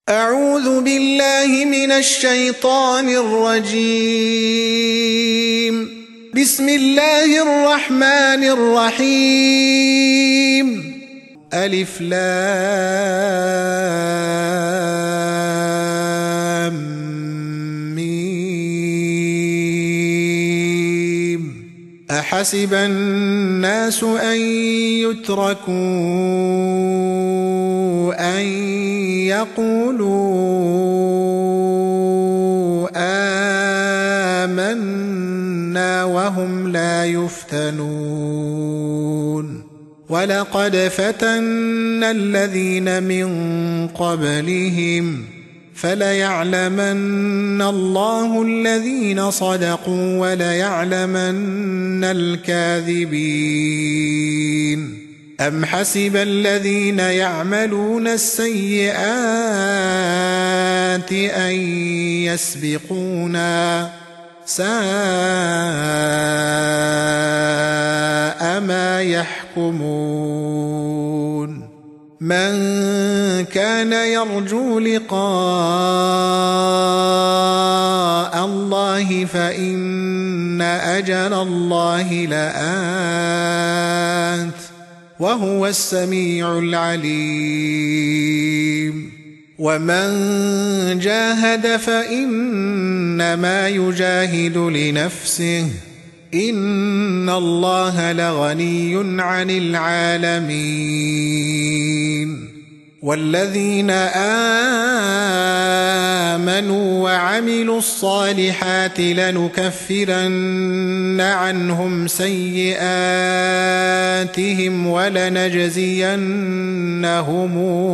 أعوذ بالله من الشيطان الرجيم. بسم الله الرحمن الرحيم. ألف لام ميم. أحسب الناس أن يتركوا أن يقولوا آمنا وهم لا يفتنون. ولقد فتنا الذين من قبلهم فليعلمن الله الذين صدقوا وليعلمن الكاذبين. أم حسب الذين يعملون السيئات أن يسبقونا ساء ما يحكمون. من كان يرجو لقاء الله فإن أجل الله لآت وهو السميع العليم. ومن جاهد فإنما يجاهد لنفسه إن الله لغني عن العالمين. والذين آمنوا وعملوا الصالحات لنكفرن عنهم سيئاتهم ولنجزينهم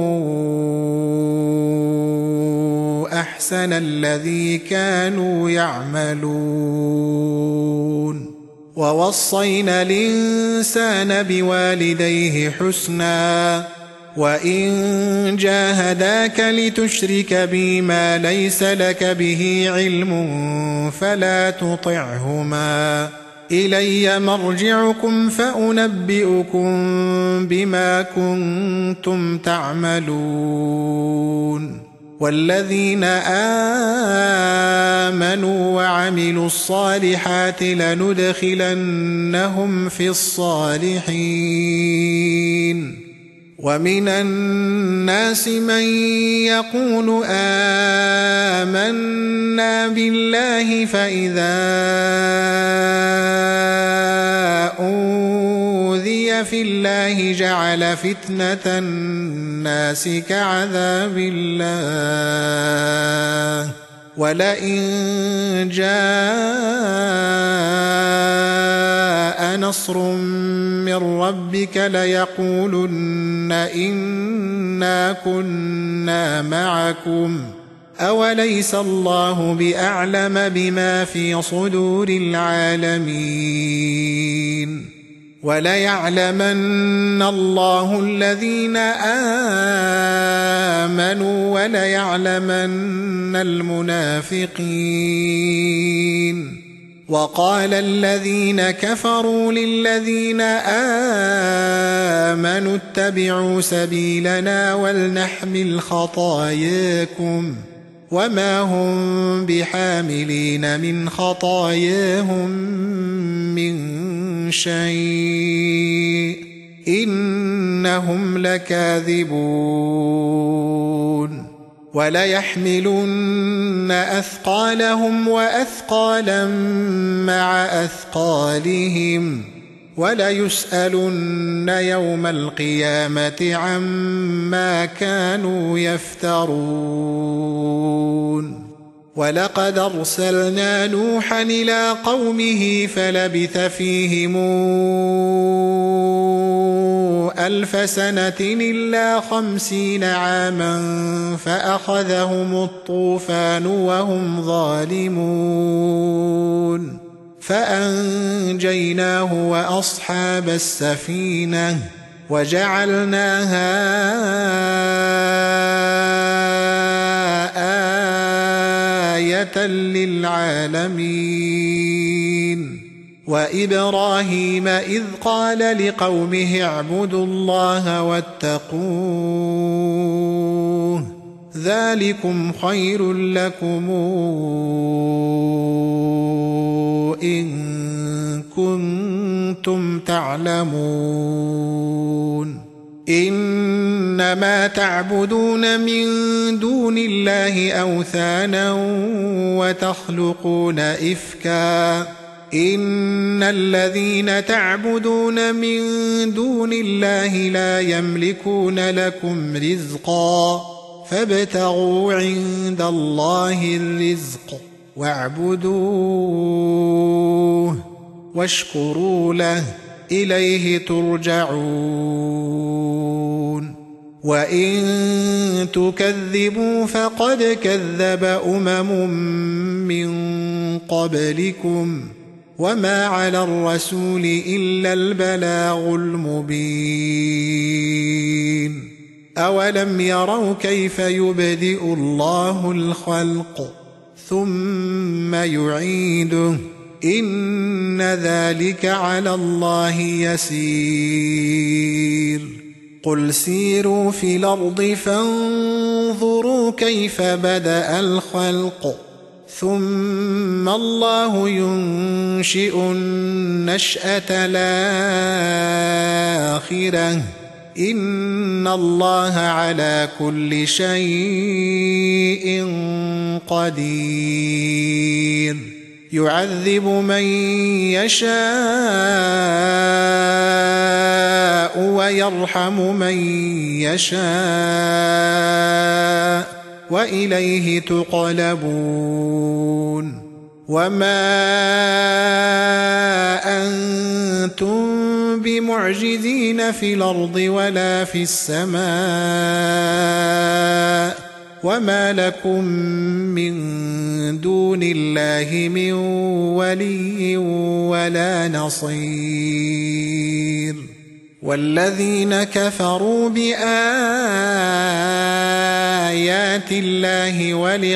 أحسن الذي كانوا يعملون. ووصينا الإنسان بوالديه حسنا وإن جاهداك لتشرك بي ما ليس لك به علم فلا تطعهما إلي مرجعكم فأنبئكم بما كنتم تعملون. والذين آمنوا وعملوا الصالحات لندخلنهم في الصالحين. ومن الناس من يقول آمنا بالله فإذا أوذي في الله جعل فتنة الناس كعذاب الله ولئن جاء نصر من ربك ليقولن إنا كنا معكم أوليس الله بأعلم بما في صدور العالمين. وليعلمن الله الذين آمنوا وليعلمن المنافقين. وقال الذين كفروا للذين آمنوا اتبعوا سبيلنا ولنحمل خطاياكم وما هم بحاملين من خطاياهم من شيء إنهم لكاذبون. وليحملن أثقالهم وأثقالا مع أثقالهم وليسألن يوم القيامة عما كانوا يفترون. ولقد أرسلنا نوحا إلى قومه فلبث فيهم 1000 سنة إلا 50 عاما فأخذهم الطوفان وهم ظالمون فأنجيناه وأصحاب السفينة وجعلناها آية للعالمين. وإبراهيم إذ قال لقومه اعبدوا الله واتقوه ذلكم خير لكم إن كنتم تعلمون إنما تعبدون من دون الله أوثانا وتخلقون إفكا إن الذين تعبدون من دون الله لا يملكون لكم رزقا فابتغوا عند الله الرزق واعبدوه واشكروا له إليه ترجعون وإن تكذبوا فقد كذب من قبلكم وما على الرسول إلا البلاغ المبين أولم يروا كيف يبدئ الله الخلق ثم يعيده إن ذلك على الله يسير قل سيروا في الأرض فانظروا كيف بدأ الخلق ثم الله ينشئ النشأة الآخرة إن الله على كل شيء قدير يعذب من يشاء ويرحم من يشاء وإليه تقلبون وما أنتم بمعجزين في الأرض ولا في السماء وما لكم من دون الله من ولي ولا نصير والذين كفروا بآيات الله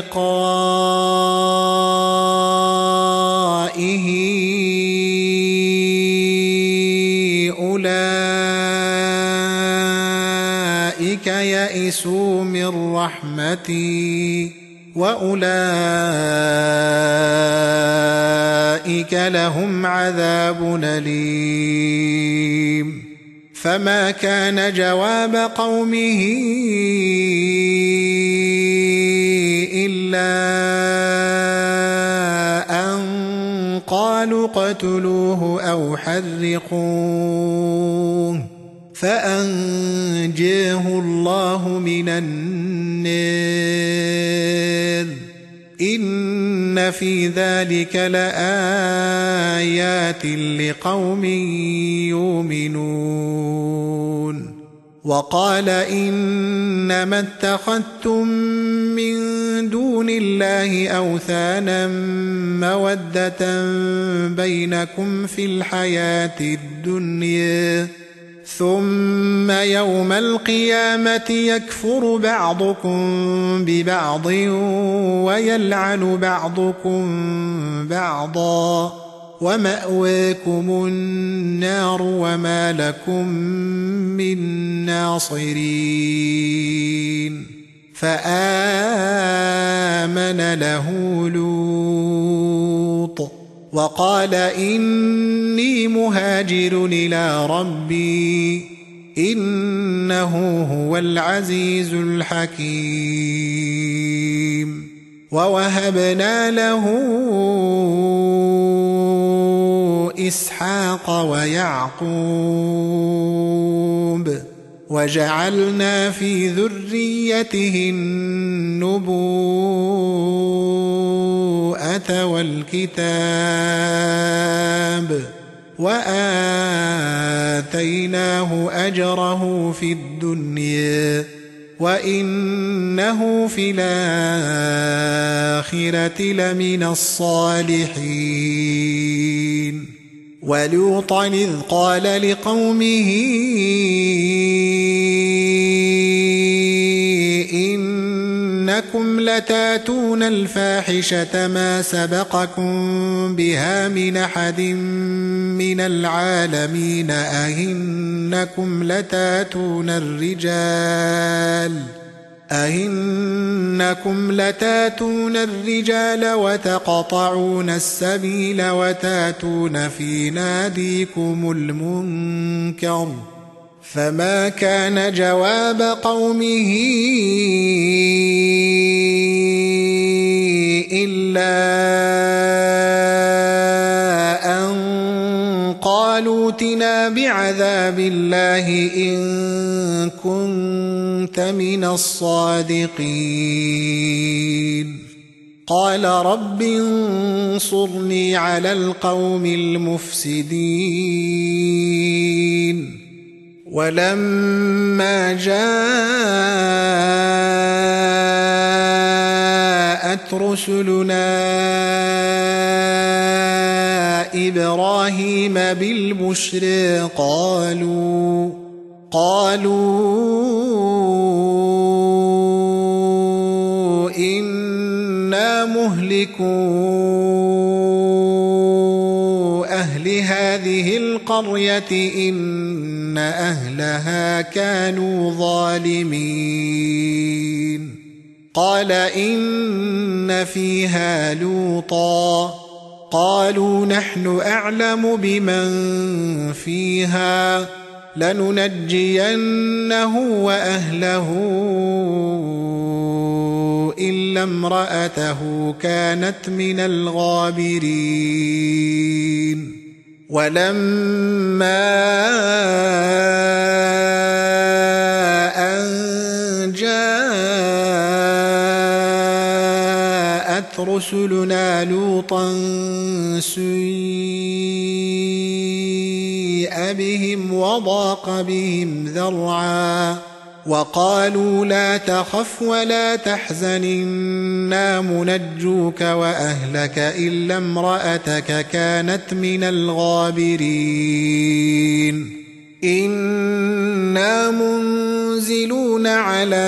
ولقائه أولئك يئسوا من رحمتي وأولئك لهم عذاب أليم فما كان جواب قومه إلا أن قالوا اقتلوه أو حرقوه فأنجاه الله من النار إن في ذلك لآيات لقوم يؤمنون وقال إنما اتخذتم من دون الله أوثانا مودة بينكم في الحياة الدنيا ثم يوم القيامة يكفر بعضكم ببعض ويلعن بعضكم بعضا ومأواكم النار وما لكم من ناصرين فآمن له لوط وقال إني مهاجر إلى ربي إنه هو العزيز الحكيم ووهبنا له إسحاق ويعقوب وجعلنا في ذريته النبوءة والكتاب وآتيناه أجره في الدنيا وإنه في الآخرة لمن الصالحين ولوطا إذ قال لقومه إنكم لتاتون الفاحشة ما سبقكم بها من أحد من العالمين أئنكم إنكم لتاتون الرجال وتقطعون السبيل وتاتون في ناديكم المنكر فما كان جواب قومه إلا أن قالوا ائتنا بعذاب الله إن كنت من الصادقين قال رب انصرني على القوم المفسدين ولما جاءت رسلنا إبراهيم بالبشر قالوا إنا مهلكو أهل هذه القرية إن أهلها كانوا ظالمين قال إن فيها لوطا قالوا نحن أعلم بمن فيها لننجينه وأهله إلا امرأته كانت من الغابرين ولما أن جاءت رسلنا لوطا سيء بهم وضاق بهم ذرعا وقالوا لا تخف ولا تحزن إنا منجوك وأهلك إلا امرأتك كانت من الغابرين إنا منزلون على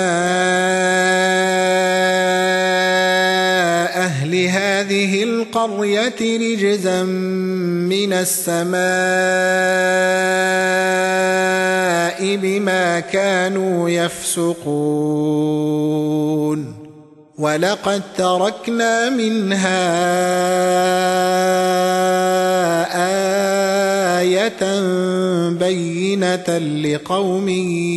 أهل هذه القرية رجزا من السماء بما كانوا يفسقون ولقد تركنا منها آية بينة لقوم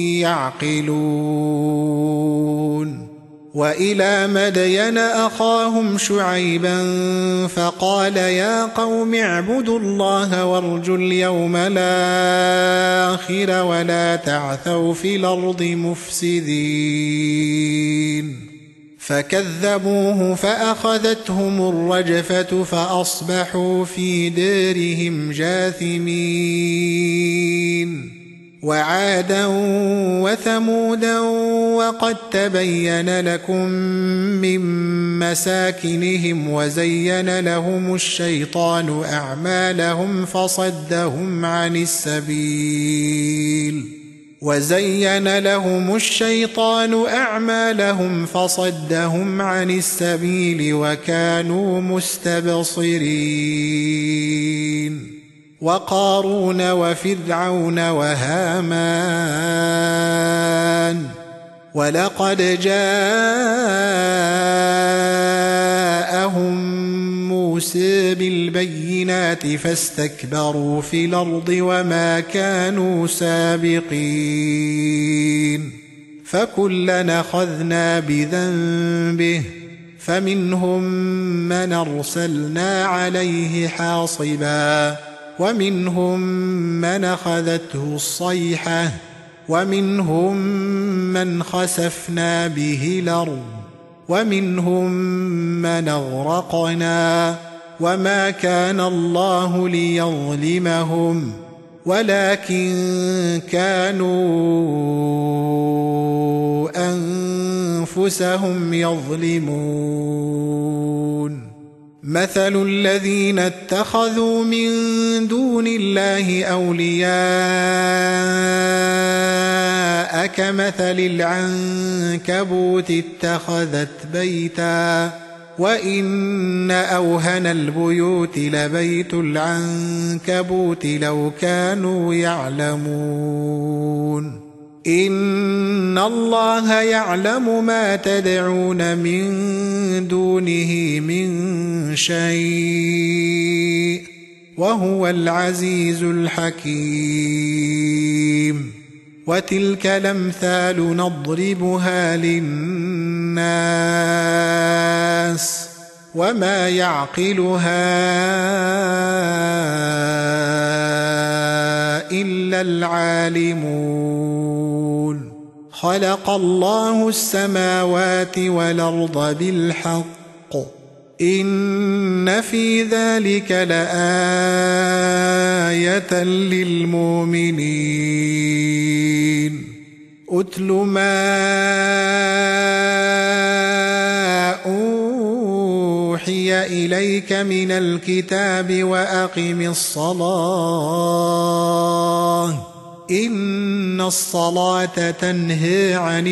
يعقلون وإلى مدين أخاهم شعيبا فقال يا قوم اعبدوا الله وارجوا اليوم الآخر ولا تعثوا في الأرض مفسدين فكذبوه فأخذتهم الرجفة فأصبحوا في دارهم جاثمين وعادا وثمودا وقد تبين لكم من مساكنهم وزين لهم الشيطان أعمالهم فصدهم عن السبيل وكانوا مستبصرين وقارون وفرعون وهامان ولقد جاءهم موسى بالبينات فاستكبروا في الأرض وما كانوا سابقين فكلنا أخذنا بذنبه فمنهم من أرسلنا عليه حاصبا ومنهم من أخذته الصيحة ومنهم من خسفنا به الأرض ومنهم من أغرقنا وما كان الله ليظلمهم ولكن كانوا أنفسهم يظلمون مثل الذين اتخذوا من دون الله أولياء كمثل العنكبوت اتخذت بيتا وإن أوهن البيوت لبيت العنكبوت لو كانوا يعلمون إن الله يعلم ما تدعون من دونه من شيء وهو العزيز الحكيم وتلك الأمثال نضربها للناس وما يعقلها إلا العالمون خلق الله السماوات والأرض بالحق إن في ذلك لآية للمؤمنين أتل ما أوحي إليك من الكتاب وأقم الصلاة إن الصلاة تنهي عن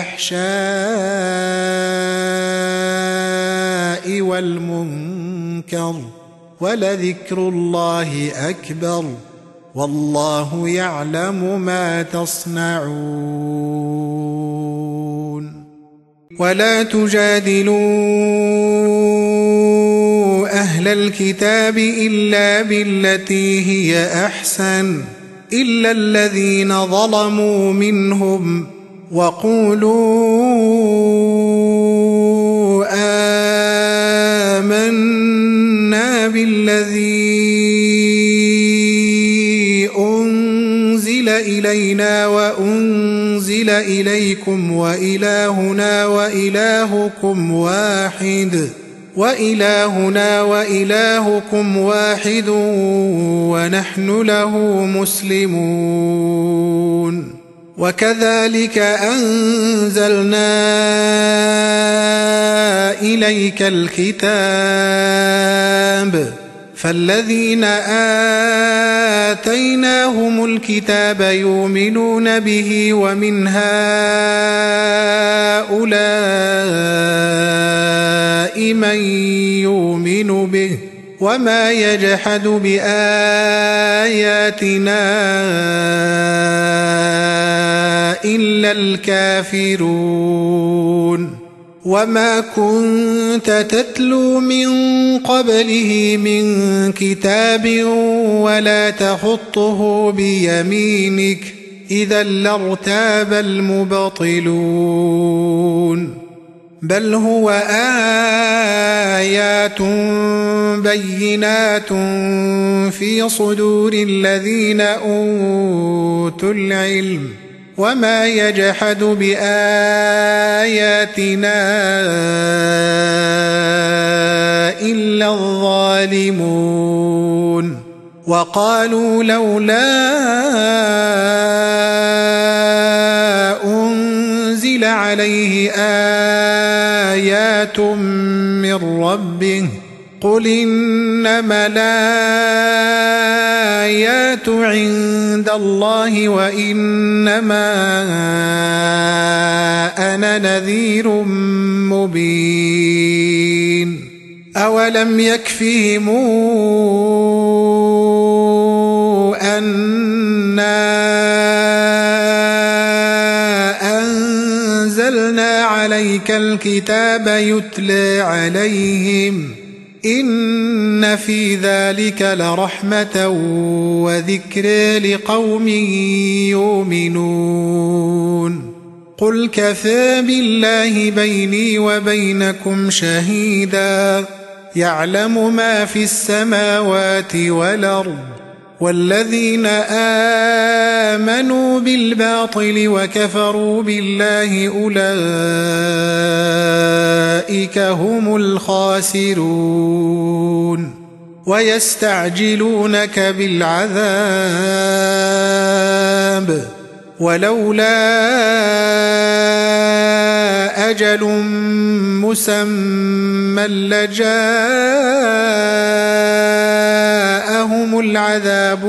الفحشاء والمنكر ولذكر الله أكبر والله يعلم ما تصنعون ولا تجادلوا أهل الكتاب إلا بالتي هي أحسن إلا الذين ظلموا منهم وقولوا آمنا بالذي أنزل إلينا وأنزل إليكم وإلهنا وإلهكم واحد ونحن له مسلمون وكذلك أنزلنا إليك الكتاب فالذين آتيناهم الكتاب يؤمنون به ومن هؤلاء من يؤمن به وما يجحد بآياتنا إلا الكافرون وما كنت تتلو من قبله من كتاب ولا تخطه بيمينك إذا لارتاب المبطلون بل هو آيات بينات في صدور الذين أوتوا العلم وما يجحد بآياتنا إلا الظالمون وقالوا لولا أنزل عليه آيات من ربه قل إنما الآيات عند الله وإنما أنا نذير مبين أولم يكفهم أنا أنزلنا عليك الكتاب يتلى عليهم إن في ذلك لرحمة وذكر لقوم يؤمنون قل كفى بالله بيني وبينكم شهيدا يعلم ما في السماوات والأرض والذين آمنوا بالباطل وكفروا بالله أولئك هم الخاسرون ويستعجلونك بالعذاب ولولا أجل مسمى لجاءهم العذاب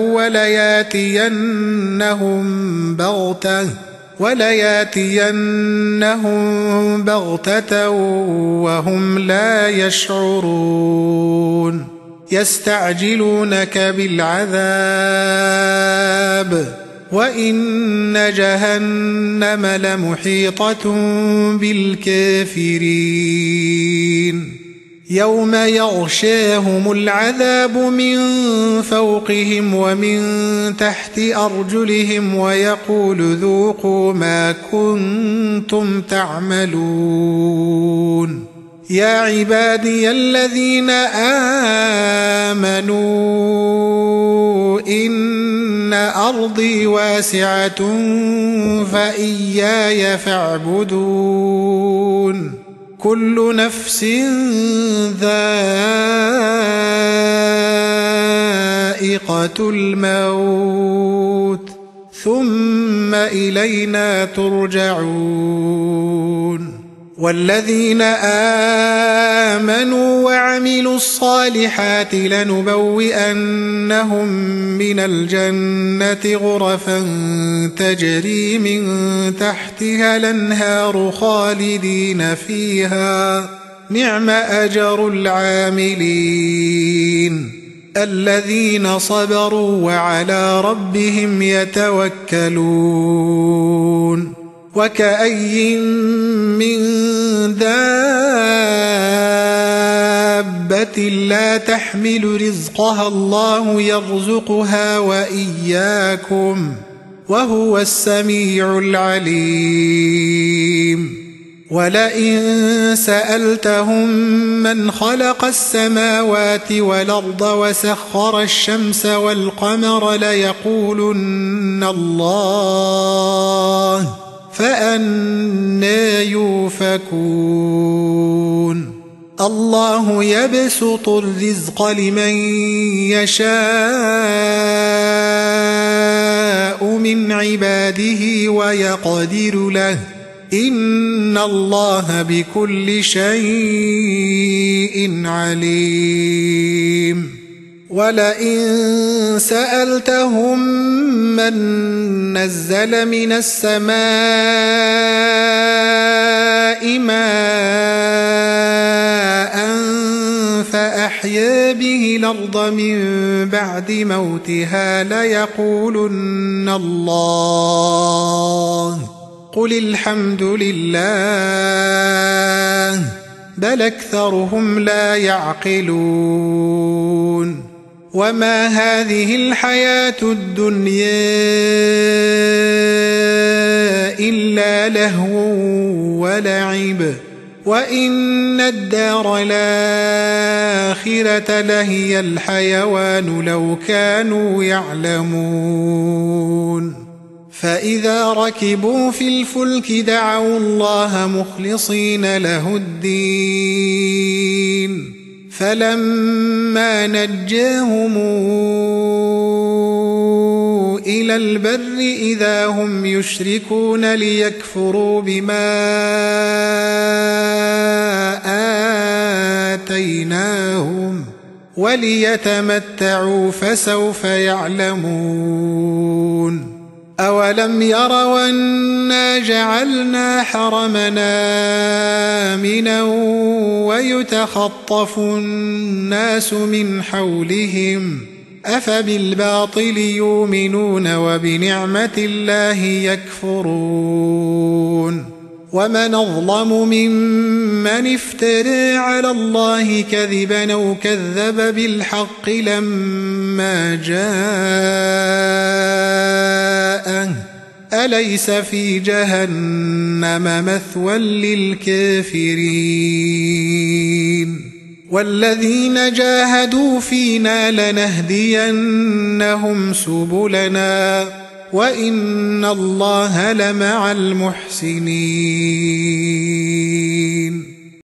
ولياتينهم بغتة وهم لا يشعرون يستعجلونك بالعذاب وإن جهنم لمحيطة بالكافرين يوم يغشاهم العذاب من فوقهم ومن تحت أرجلهم ويقول ذوقوا ما كنتم تعملون يا عبادي الذين آمنوا إن أرضي واسعة فإياي فاعبدون كل نفس ذائقة الموت ثم إلينا ترجعون والذين آمنوا وعملوا الصالحات لنبوئنهم من الجنة غرفا تجري من تحتها الأنهار خالدين فيها نعم أجر العاملين الذين صبروا وعلى ربهم يتوكلون وكأي من دابة لا تحمل رزقها الله يرزقها وإياكم وهو السميع العليم ولئن سألتهم من خلق السماوات والأرض وسخر الشمس والقمر ليقولن الله فأنى يؤفكون الله يبسط الرزق لمن يشاء من عباده ويقدر له إن الله بكل شيء عليم ولئن سألتهم من نزل من السماء ماء فأحيا به الأرض من بعد موتها ليقولن الله قل الحمد لله بل أكثرهم لا يعقلون وما هذه الحياة الدنيا إلا لهو ولعب وإن الدار الآخرة لهي الحيوان لو كانوا يعلمون فإذا ركبوا في الفلك دعوا الله مخلصين له الدين فلما نجاهم إلى البر إذا هم يشركون ليكفروا بما آتيناهم وليتمتعوا فسوف يعلمون أولم يروا أنا جعلنا حرمنا آمنا ويتخطف الناس من حولهم أفبالباطل يؤمنون وبنعمة الله يكفرون ومن أظلم ممن افترى على الله كذبا أو كذب بالحق لما جاءه أليس في جهنم مثوى للكافرين والذين جاهدوا فينا لنهدينهم سبلنا وإن الله لمع المحسنين